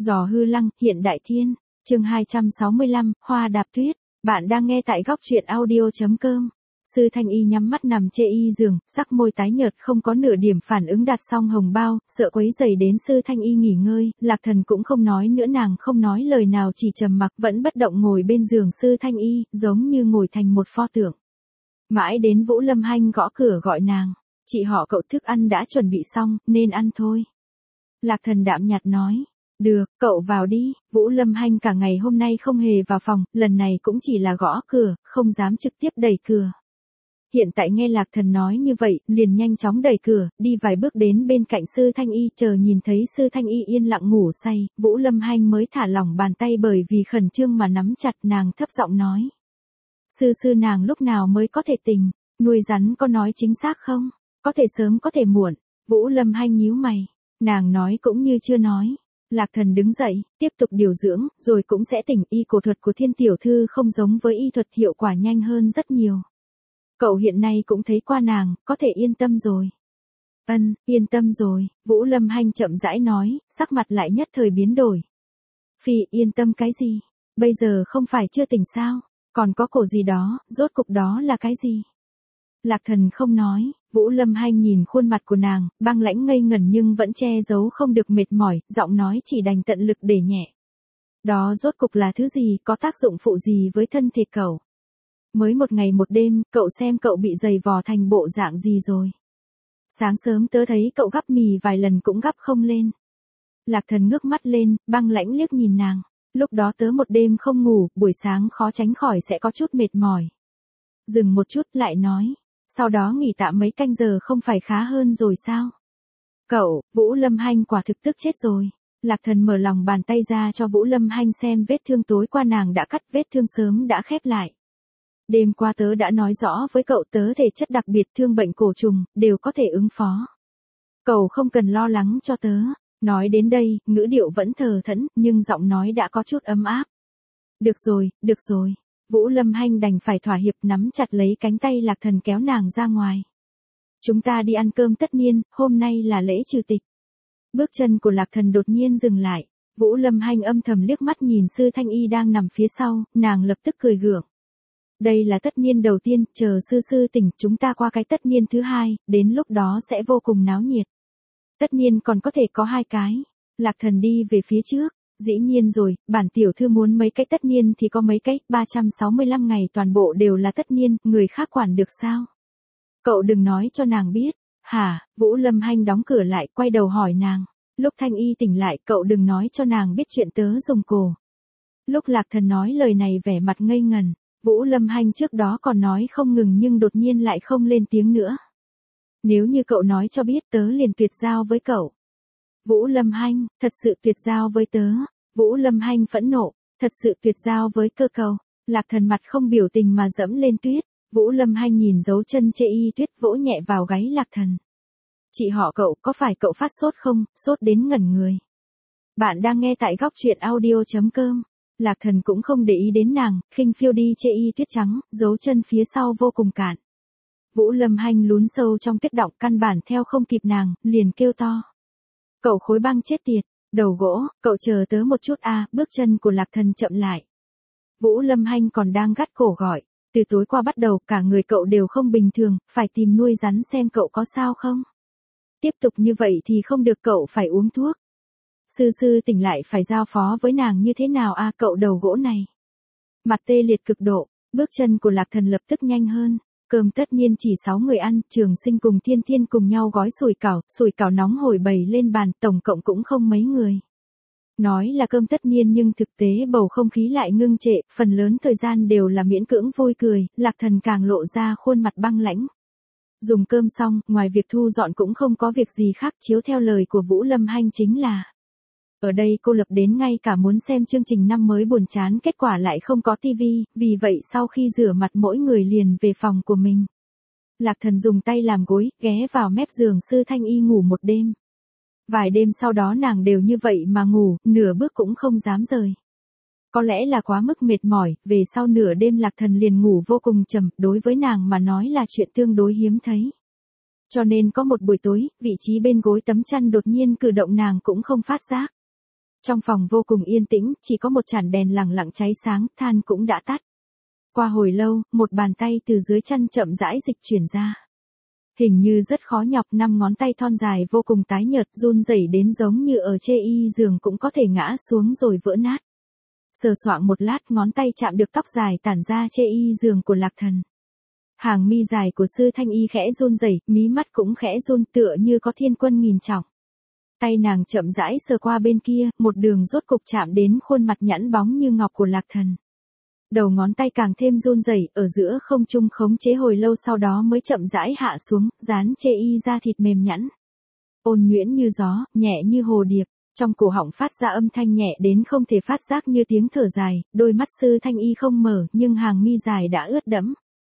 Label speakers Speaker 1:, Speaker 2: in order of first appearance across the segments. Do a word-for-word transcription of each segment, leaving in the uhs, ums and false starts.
Speaker 1: Giò hư lăng, hiện đại thiên, chương hai trăm sáu mươi lăm, hoa đạp tuyết. Bạn đang nghe tại góc truyện audio.com. Sư Thanh Y nhắm mắt nằm chê y giường, sắc môi tái nhợt không có nửa điểm phản ứng, đặt xong hồng bao, sợ quấy rầy đến Sư Thanh Y nghỉ ngơi, Lạc Thần cũng không nói nữa, nàng không nói lời nào, chỉ trầm mặc vẫn bất động ngồi bên giường Sư Thanh Y, giống như ngồi thành một pho tượng. Mãi đến Vũ Lâm Hanh gõ cửa gọi nàng, chị họ cậu thức ăn đã chuẩn bị xong, nên ăn thôi. Lạc Thần đạm nhạt nói. Được, cậu vào đi. Vũ Lâm Hanh cả ngày hôm nay không hề vào phòng, lần này cũng chỉ là gõ cửa, không dám trực tiếp đẩy cửa. Hiện tại nghe Lạc Thần nói như vậy, liền nhanh chóng đẩy cửa, đi vài bước đến bên cạnh Sư Thanh Y, chờ nhìn thấy Sư Thanh Y yên lặng ngủ say, Vũ Lâm Hanh mới thả lỏng bàn tay bởi vì khẩn trương mà nắm chặt, nàng thấp giọng nói. Sư sư nàng lúc nào mới có thể tỉnh, nuôi rắn có nói chính xác không? Có thể sớm có thể muộn. Vũ Lâm Hanh nhíu mày, nàng nói cũng như chưa nói. Lạc Thần đứng dậy, tiếp tục điều dưỡng, rồi cũng sẽ tỉnh. Y cổ thuật của Thiên tiểu thư không giống với y thuật, hiệu quả nhanh hơn rất nhiều. Cậu hiện nay cũng thấy qua nàng, có thể yên tâm rồi. Ân, yên tâm rồi, Vũ Lâm Hanh chậm rãi nói, sắc mặt lại nhất thời biến đổi. Phi, yên tâm cái gì? Bây giờ không phải chưa tỉnh sao? Còn có cổ gì đó, rốt cục đó là cái gì? Lạc Thần không nói, Vũ Lâm Hanh nhìn khuôn mặt của nàng, băng lãnh ngây ngẩn nhưng vẫn che giấu không được mệt mỏi, giọng nói chỉ đành tận lực để nhẹ. Đó rốt cục là thứ gì, có tác dụng phụ gì với thân thể cậu? Mới một ngày một đêm, cậu xem cậu bị dày vò thành bộ dạng gì rồi? Sáng sớm tớ thấy cậu gắp mì vài lần cũng gắp không lên. Lạc Thần ngước mắt lên, băng lãnh liếc nhìn nàng. Lúc đó tớ một đêm không ngủ, buổi sáng khó tránh khỏi sẽ có chút mệt mỏi. Dừng một chút lại nói. Sau đó nghỉ tạm mấy canh giờ không phải khá hơn rồi sao? Cậu, Vũ Lâm Hanh quả thực tức chết rồi. Lạc Thần mở lòng bàn tay ra cho Vũ Lâm Hanh xem vết thương tối qua nàng đã cắt, vết thương sớm đã khép lại. Đêm qua tớ đã nói rõ với cậu, tớ thể chất đặc biệt, thương bệnh cổ trùng, đều có thể ứng phó. Cậu không cần lo lắng cho tớ. Nói đến đây, ngữ điệu vẫn thờ thẫn, nhưng giọng nói đã có chút ấm áp. Được rồi, được rồi. Vũ Lâm Hanh đành phải thỏa hiệp, nắm chặt lấy cánh tay Lạc Thần kéo nàng ra ngoài. Chúng ta đi ăn cơm tất niên, hôm nay là lễ trừ tịch. Bước chân của Lạc Thần đột nhiên dừng lại. Vũ Lâm Hanh âm thầm liếc mắt nhìn Sư Thanh Y đang nằm phía sau, nàng lập tức cười gượng. Đây là tất niên đầu tiên, chờ sư sư tỉnh chúng ta qua cái tất niên thứ hai, đến lúc đó sẽ vô cùng náo nhiệt. Tất niên còn có thể có hai cái. Lạc Thần đi về phía trước. Dĩ nhiên rồi, bản tiểu thư muốn mấy cái tất niên thì có mấy cái, ba trăm sáu mươi lăm ngày toàn bộ đều là tất niên, người khác quản được sao? Cậu đừng nói cho nàng biết. Hả? Vũ Lâm Hanh đóng cửa lại, quay đầu hỏi nàng. Lúc Thanh Y tỉnh lại, cậu đừng nói cho nàng biết chuyện tớ dùng cổ. Lúc Lạc Thần nói lời này vẻ mặt ngây ngần, Vũ Lâm Hanh trước đó còn nói không ngừng nhưng đột nhiên lại không lên tiếng nữa. Nếu như cậu nói cho biết tớ liền tuyệt giao với cậu. Vũ Lâm Hanh, thật sự tuyệt giao với tớ. Vũ Lâm Hanh phẫn nộ, thật sự tuyệt giao với cơ cầu. Lạc Thần mặt không biểu tình mà dẫm lên tuyết. Vũ Lâm Hanh nhìn dấu chân chê y tuyết, vỗ nhẹ vào gáy Lạc Thần. Chị họ cậu, có phải cậu phát sốt không, sốt đến ngẩn người. Bạn đang nghe tại góc truyện audio.com. Lạc Thần cũng không để ý đến nàng, khinh phiêu đi chê y tuyết trắng, dấu chân phía sau vô cùng cạn. Vũ Lâm Hanh lún sâu trong tuyết đọng, căn bản theo không kịp nàng, liền kêu to. Cậu khối băng chết tiệt, đầu gỗ, cậu chờ tớ một chút a. Bước chân của Lạc Thần chậm lại. Vũ Lâm Hanh còn đang gắt cổ gọi, từ tối qua bắt đầu cả người cậu đều không bình thường, phải tìm nuôi rắn xem cậu có sao không. Tiếp tục như vậy thì không được, cậu phải uống thuốc. Sư sư tỉnh lại phải giao phó với nàng như thế nào a, cậu đầu gỗ này. Mặt tê liệt cực độ, bước chân của Lạc Thần lập tức nhanh hơn. Cơm tất niên chỉ sáu người ăn, Trường Sinh cùng Thiên Thiên cùng nhau gói sủi cảo, sủi cảo nóng hổi bày lên bàn, tổng cộng cũng không mấy người. Nói là cơm tất niên nhưng thực tế bầu không khí lại ngưng trệ, phần lớn thời gian đều là miễn cưỡng vui cười, Lạc Thần càng lộ ra khuôn mặt băng lãnh. Dùng cơm xong, ngoài việc thu dọn cũng không có việc gì khác, chiếu theo lời của Vũ Lâm Hanh chính là. Ở đây cô lập đến ngay cả muốn xem chương trình năm mới buồn chán, kết quả lại không có tivi, vì vậy sau khi rửa mặt mỗi người liền về phòng của mình. Lạc Thần dùng tay làm gối, ghé vào mép giường Sư Thanh Y ngủ một đêm. Vài đêm sau đó nàng đều như vậy mà ngủ, nửa bước cũng không dám rời. Có lẽ là quá mức mệt mỏi, về sau nửa đêm Lạc Thần liền ngủ vô cùng trầm, đối với nàng mà nói là chuyện tương đối hiếm thấy. Cho nên có một buổi tối, vị trí bên gối tấm chăn đột nhiên cử động, nàng cũng không phát giác. Trong phòng vô cùng yên tĩnh, chỉ có một chản đèn lẳng lặng cháy sáng, than cũng đã tắt. Qua hồi lâu, một bàn tay từ dưới chân chậm rãi dịch chuyển ra. Hình như rất khó nhọc, năm ngón tay thon dài vô cùng tái nhợt, run rẩy đến giống như ở chê y giường cũng có thể ngã xuống rồi vỡ nát. Sờ soạng một lát, ngón tay chạm được tóc dài tản ra chê y giường của Lạc Thần. Hàng mi dài của Sư Thanh Y khẽ run rẩy, mí mắt cũng khẽ run tựa như có thiên quân nghìn tròng. Tay nàng chậm rãi sờ qua bên kia, một đường rốt cục chạm đến khuôn mặt nhẵn bóng như ngọc của Lạc Thần. Đầu ngón tay càng thêm run rẩy, ở giữa không trung khống chế hồi lâu sau đó mới chậm rãi hạ xuống, dán chê y da thịt mềm nhẵn. Ôn nhuyễn như gió, nhẹ như hồ điệp, trong cổ họng phát ra âm thanh nhẹ đến không thể phát giác như tiếng thở dài, đôi mắt Sư Thanh Y không mở nhưng hàng mi dài đã ướt đẫm.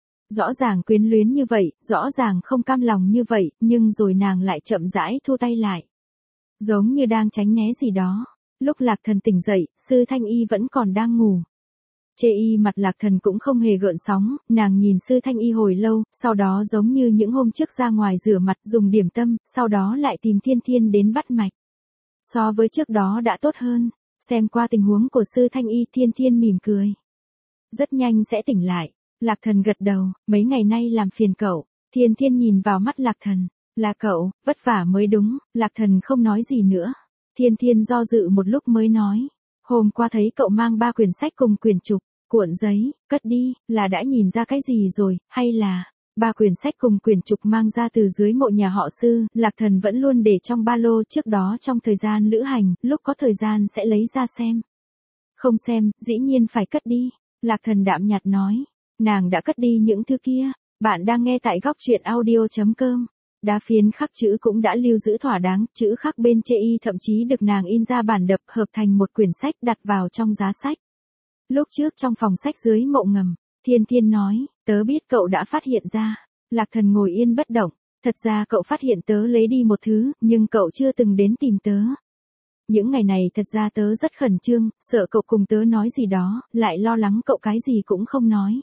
Speaker 1: Rõ ràng quyến luyến như vậy, rõ ràng không cam lòng như vậy, nhưng rồi nàng lại chậm rãi thu tay lại. Giống như đang tránh né gì đó. Lúc Lạc Thần tỉnh dậy, Sư Thanh Y vẫn còn đang ngủ. Chê y mặt Lạc Thần cũng không hề gợn sóng, nàng nhìn Sư Thanh Y hồi lâu, sau đó giống như những hôm trước ra ngoài rửa mặt dùng điểm tâm, sau đó lại tìm Thiên Thiên đến bắt mạch. So với trước đó đã tốt hơn, xem qua tình huống của Sư Thanh Y, Thiên Thiên mỉm cười. Rất nhanh sẽ tỉnh lại. Lạc Thần gật đầu, mấy ngày nay làm phiền cậu. Thiên Thiên nhìn vào mắt Lạc Thần, là cậu, vất vả mới đúng. Lạc Thần không nói gì nữa. Thiên Thiên do dự một lúc mới nói, hôm qua thấy cậu mang ba quyển sách cùng quyển trục, cuộn giấy, cất đi, là đã nhìn ra cái gì rồi, hay là, ba quyển sách cùng quyển trục mang ra từ dưới mộ nhà họ Sư, Lạc Thần vẫn luôn để trong ba lô, trước đó trong thời gian lữ hành, lúc có thời gian sẽ lấy ra xem. Không xem, dĩ nhiên phải cất đi. Lạc Thần đạm nhạt nói. Nàng đã cất đi những thứ kia. Bạn đang nghe tại góc truyện audio chấm com. Đá phiến khắc chữ cũng đã lưu giữ thỏa đáng, chữ khắc bên chê y thậm chí được nàng in ra bản đập hợp thành một quyển sách đặt vào trong giá sách. Lúc trước trong phòng sách dưới mộ ngầm, Thiên Thiên nói, tớ biết cậu đã phát hiện ra. Lạc Thần ngồi yên bất động, thật ra cậu phát hiện tớ lấy đi một thứ, nhưng cậu chưa từng đến tìm tớ. Những ngày này thật ra tớ rất khẩn trương, sợ cậu cùng tớ nói gì đó, lại lo lắng cậu cái gì cũng không nói.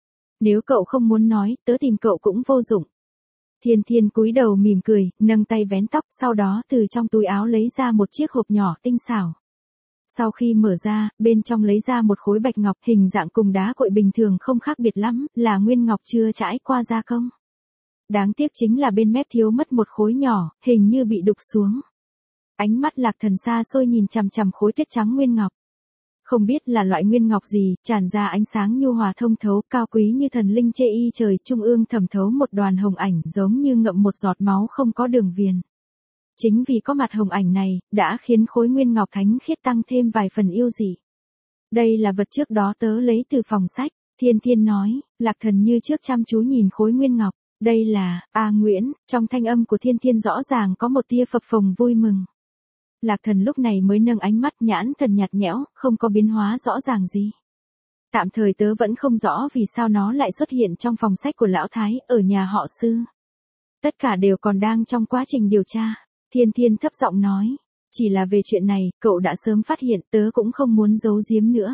Speaker 1: Nếu cậu không muốn nói, tớ tìm cậu cũng vô dụng. Thiên Thiên cúi đầu mỉm cười, nâng tay vén tóc, sau đó từ trong túi áo lấy ra một chiếc hộp nhỏ tinh xảo. Sau khi mở ra, bên trong lấy ra một khối bạch ngọc, hình dạng cùng đá cội bình thường không khác biệt lắm, là nguyên ngọc chưa trải qua gia công. Đáng tiếc chính là bên mép thiếu mất một khối nhỏ, hình như bị đục xuống. Ánh mắt Lạc Thần xa xôi nhìn chằm chằm khối tuyết trắng nguyên ngọc. Không biết là loại nguyên ngọc gì, tràn ra ánh sáng nhu hòa thông thấu, cao quý như thần linh chê y trời, trung ương thẩm thấu một đoàn hồng ảnh giống như ngậm một giọt máu không có đường viền. Chính vì có mặt hồng ảnh này, đã khiến khối nguyên ngọc thánh khiết tăng thêm vài phần yêu dị. Đây là vật trước đó tớ lấy từ phòng sách, Thiên Thiên nói. Lạc Thần như trước chăm chú nhìn khối nguyên ngọc. Đây là, A Nguyễn, trong thanh âm của Thiên Thiên rõ ràng có một tia phập phồng vui mừng. Lạc Thần lúc này mới nâng ánh mắt, nhãn thần nhạt nhẽo, không có biến hóa rõ ràng gì. Tạm thời tớ vẫn không rõ vì sao nó lại xuất hiện trong phòng sách của Lão Thái, ở nhà họ Sư. Tất cả đều còn đang trong quá trình điều tra. Thiên Thiên thấp giọng nói. Chỉ là về chuyện này, cậu đã sớm phát hiện, tớ cũng không muốn giấu giếm nữa.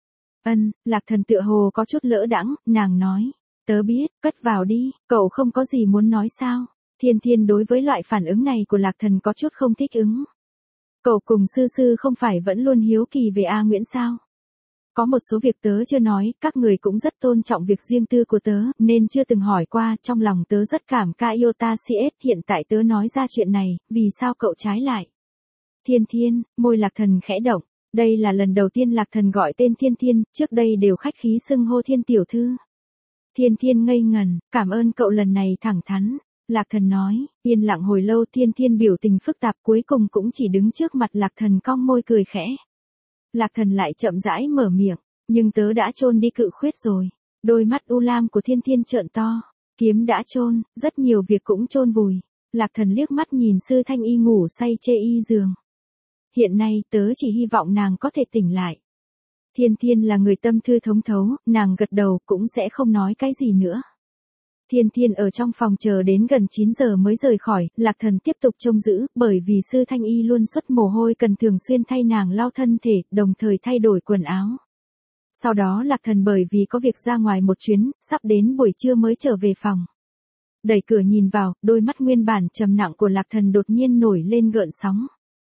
Speaker 1: Ân, Lạc Thần tựa hồ có chút lỡ đãng, nàng nói. Tớ biết, cất vào đi, cậu không có gì muốn nói sao? Thiên Thiên đối với loại phản ứng này của Lạc Thần có chút không thích ứng. Cậu cùng Sư Sư không phải vẫn luôn hiếu kỳ về A Nguyễn sao? Có một số việc tớ chưa nói, các người cũng rất tôn trọng việc riêng tư của tớ, nên chưa từng hỏi qua, trong lòng tớ rất cảm ca yêu ta xê ét, hiện tại tớ nói ra chuyện này, vì sao cậu trái lại? Thiên Thiên, môi Lạc Thần khẽ động, đây là lần đầu tiên Lạc Thần gọi tên Thiên Thiên, trước đây đều khách khí xưng hô Thiên tiểu thư. Thiên Thiên ngây ngần, cảm ơn cậu lần này thẳng thắn. Lạc Thần nói, yên lặng hồi lâu, Thiên Thiên biểu tình phức tạp, cuối cùng cũng chỉ đứng trước mặt Lạc Thần cong môi cười khẽ. Lạc Thần lại chậm rãi mở miệng, nhưng tớ đã chôn đi cự khuyết rồi. Đôi mắt u lam của Thiên Thiên trợn to, kiếm đã chôn, rất nhiều việc cũng chôn vùi. Lạc Thần liếc mắt nhìn Sư Thanh Y ngủ say chê y giường. Hiện nay tớ chỉ hy vọng nàng có thể tỉnh lại. Thiên Thiên là người tâm thư thống thấu, nàng gật đầu cũng sẽ không nói cái gì nữa. Thiên Thiên ở trong phòng chờ đến gần chín giờ mới rời khỏi, Lạc Thần tiếp tục trông giữ, bởi vì Sư Thanh Y luôn xuất mồ hôi cần thường xuyên thay nàng lau thân thể, đồng thời thay đổi quần áo. Sau đó Lạc Thần bởi vì có việc ra ngoài một chuyến, sắp đến buổi trưa mới trở về phòng. Đẩy cửa nhìn vào, đôi mắt nguyên bản trầm nặng của Lạc Thần đột nhiên nổi lên gợn sóng.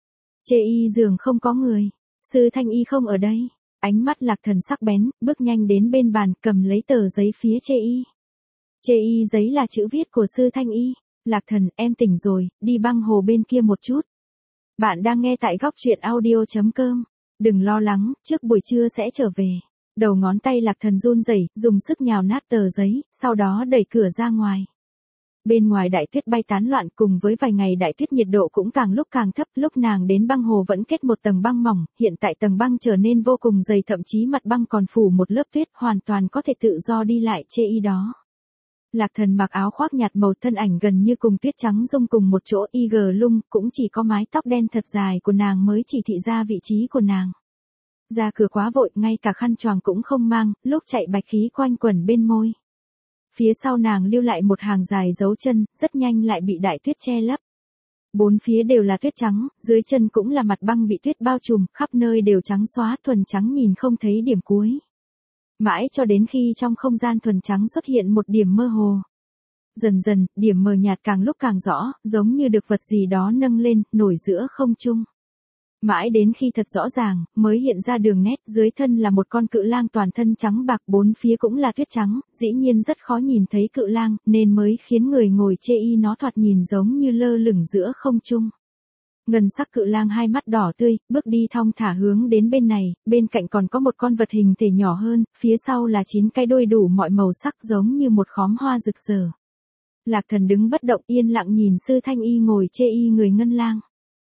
Speaker 1: Chê y giường không có người. Sư Thanh Y không ở đây. Ánh mắt Lạc Thần sắc bén, bước nhanh đến bên bàn, cầm lấy tờ giấy phía chê y. Chê y giấy là chữ viết của Sư Thanh Y. Lạc Thần, em tỉnh rồi, đi băng hồ bên kia một chút. Bạn đang nghe tại góc truyện audio.com. Đừng lo lắng, trước buổi trưa sẽ trở về. Đầu ngón tay Lạc Thần run rẩy, dùng sức nhào nát tờ giấy, sau đó đẩy cửa ra ngoài. Bên ngoài đại tuyết bay tán loạn, cùng với vài ngày đại tuyết nhiệt độ cũng càng lúc càng thấp, lúc nàng đến băng hồ vẫn kết một tầng băng mỏng, hiện tại tầng băng trở nên vô cùng dày, thậm chí mặt băng còn phủ một lớp tuyết, hoàn toàn có thể tự do đi lại chê y đó. Lạc Thần mặc áo khoác nhạt màu, thân ảnh gần như cùng tuyết trắng dung cùng một chỗ, y gờ lung, cũng chỉ có mái tóc đen thật dài của nàng mới chỉ thị ra vị trí của nàng. Ra cửa quá vội, ngay cả khăn choàng cũng không mang, lúc chạy bạch khí quanh quẩn bên môi. Phía sau nàng lưu lại một hàng dài dấu chân, rất nhanh lại bị đại tuyết che lấp. Bốn phía đều là tuyết trắng, dưới chân cũng là mặt băng bị tuyết bao trùm, khắp nơi đều trắng xóa, thuần trắng nhìn không thấy điểm cuối. Mãi cho đến khi trong không gian thuần trắng xuất hiện một điểm mơ hồ. Dần dần, điểm mờ nhạt càng lúc càng rõ, giống như được vật gì đó nâng lên, nổi giữa không trung. Mãi đến khi thật rõ ràng, mới hiện ra đường nét, dưới thân là một con cự lang toàn thân trắng bạc, bốn phía cũng là tuyết trắng, dĩ nhiên rất khó nhìn thấy cự lang, nên mới khiến người ngồi chê y nó thoạt nhìn giống như lơ lửng giữa không trung. Ngân sắc cự lang hai mắt đỏ tươi, bước đi thong thả hướng đến bên này, bên cạnh còn có một con vật hình thể nhỏ hơn, phía sau là chín cái đuôi đủ mọi màu sắc giống như một khóm hoa rực rỡ. Lạc Thần đứng bất động yên lặng nhìn Sư Thanh Y ngồi chê y người ngân lang.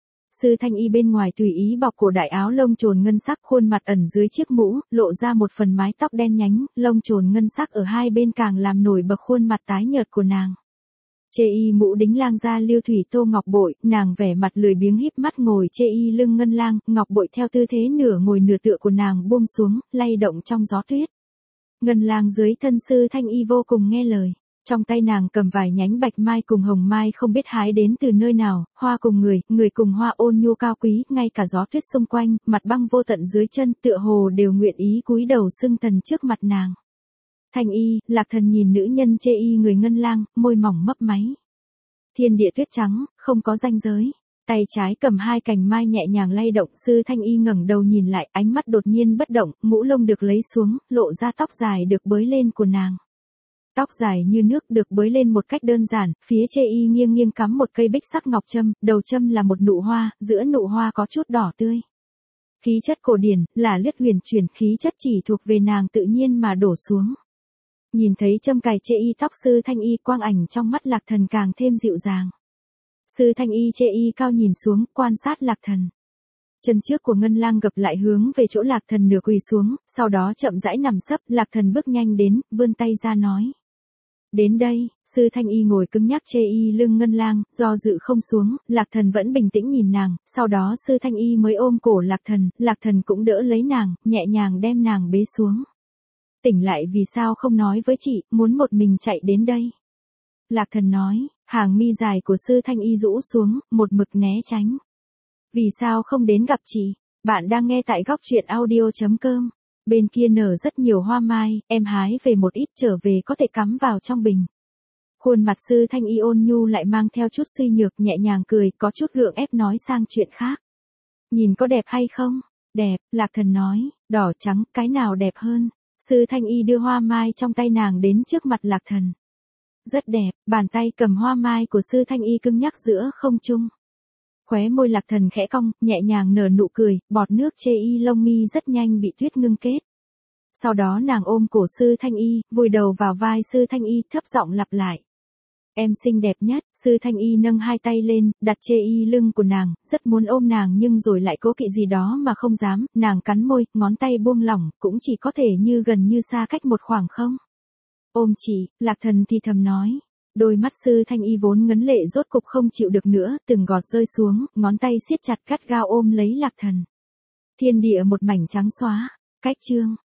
Speaker 1: Sư Thanh Y bên ngoài tùy ý bọc cổ đại áo lông chồn ngân sắc, khuôn mặt ẩn dưới chiếc mũ, lộ ra một phần mái tóc đen nhánh, lông chồn ngân sắc ở hai bên càng làm nổi bật khuôn mặt tái nhợt của nàng. Chê y mũ đính lang da lưu thủy tô ngọc bội, nàng vẻ mặt lười biếng híp mắt ngồi chê y lưng ngân lang, ngọc bội theo tư thế nửa ngồi nửa tựa của nàng buông xuống, lay động trong gió tuyết. Ngân lang dưới thân Sư Thanh Y vô cùng nghe lời. Trong tay nàng cầm vài nhánh bạch mai cùng hồng mai không biết hái đến từ nơi nào, hoa cùng người, người cùng hoa ôn nhu cao quý, ngay cả gió tuyết xung quanh, mặt băng vô tận dưới chân tựa hồ đều nguyện ý cúi đầu xưng thần trước mặt nàng. Thanh Y, Lạc Thần nhìn nữ nhân chê y người ngân lang, môi mỏng mấp máy. Thiên địa tuyết trắng, không có ranh giới. Tay trái cầm hai cành mai nhẹ nhàng lay động, Sư Thanh Y ngẩng đầu nhìn lại, ánh mắt đột nhiên bất động, mũ lông được lấy xuống, lộ ra tóc dài được bới lên của nàng. Tóc dài như nước được bới lên một cách đơn giản, phía chê y nghiêng nghiêng cắm một cây bích sắc ngọc châm, đầu châm là một nụ hoa, giữa nụ hoa có chút đỏ tươi. Khí chất cổ điển, là lướt huyền chuyển, khí chất chỉ thuộc về nàng tự nhiên mà đổ xuống. Nhìn thấy châm cài chê y tóc Sư Thanh Y, quang ảnh trong mắt Lạc Thần càng thêm dịu dàng. Sư Thanh Y chê y cao nhìn xuống, quan sát Lạc Thần. Chân trước của ngân lang gập lại hướng về chỗ Lạc Thần nửa quỳ xuống, sau đó chậm rãi nằm sấp, Lạc Thần bước nhanh đến, vươn tay ra nói. Đến đây, Sư Thanh Y ngồi cứng nhắc chê y lưng ngân lang, do dự không xuống, Lạc Thần vẫn bình tĩnh nhìn nàng, sau đó Sư Thanh Y mới ôm cổ Lạc Thần, Lạc Thần cũng đỡ lấy nàng, nhẹ nhàng đem nàng bế xuống. Tỉnh lại vì sao không nói với chị, muốn một mình chạy đến đây. Lạc Thần nói, hàng mi dài của Sư Thanh Y rũ xuống, một mực né tránh. Vì sao không đến gặp chị, bạn đang nghe tại góc truyện audio.com. Bên kia nở rất nhiều hoa mai, em hái về một ít trở về có thể cắm vào trong bình. Khuôn mặt Sư Thanh Y ôn nhu lại mang theo chút suy nhược, nhẹ nhàng cười, có chút gượng ép nói sang chuyện khác. Nhìn có đẹp hay không? Đẹp, Lạc Thần nói, đỏ trắng, cái nào đẹp hơn? Sư Thanh Y đưa hoa mai trong tay nàng đến trước mặt Lạc Thần. Rất đẹp, bàn tay cầm hoa mai của Sư Thanh Y cứng nhắc giữa không trung. Khóe môi Lạc Thần khẽ cong, nhẹ nhàng nở nụ cười, bọt nước chê y lông mi rất nhanh bị tuyết ngưng kết. Sau đó nàng ôm cổ Sư Thanh Y, vùi đầu vào vai Sư Thanh Y, thấp giọng lặp lại. Em xinh đẹp nhất. Sư Thanh Y nâng hai tay lên, đặt chê y lưng của nàng, rất muốn ôm nàng nhưng rồi lại cố kỵ gì đó mà không dám, nàng cắn môi, ngón tay buông lỏng, cũng chỉ có thể như gần như xa cách một khoảng không. Ôm chị, Lạc Thần thì thầm nói. Đôi mắt Sư Thanh Y vốn ngấn lệ rốt cục không chịu được nữa, từng giọt rơi xuống, ngón tay siết chặt cắt gao ôm lấy Lạc Thần. Thiên địa một mảnh trắng xóa. Cách chương.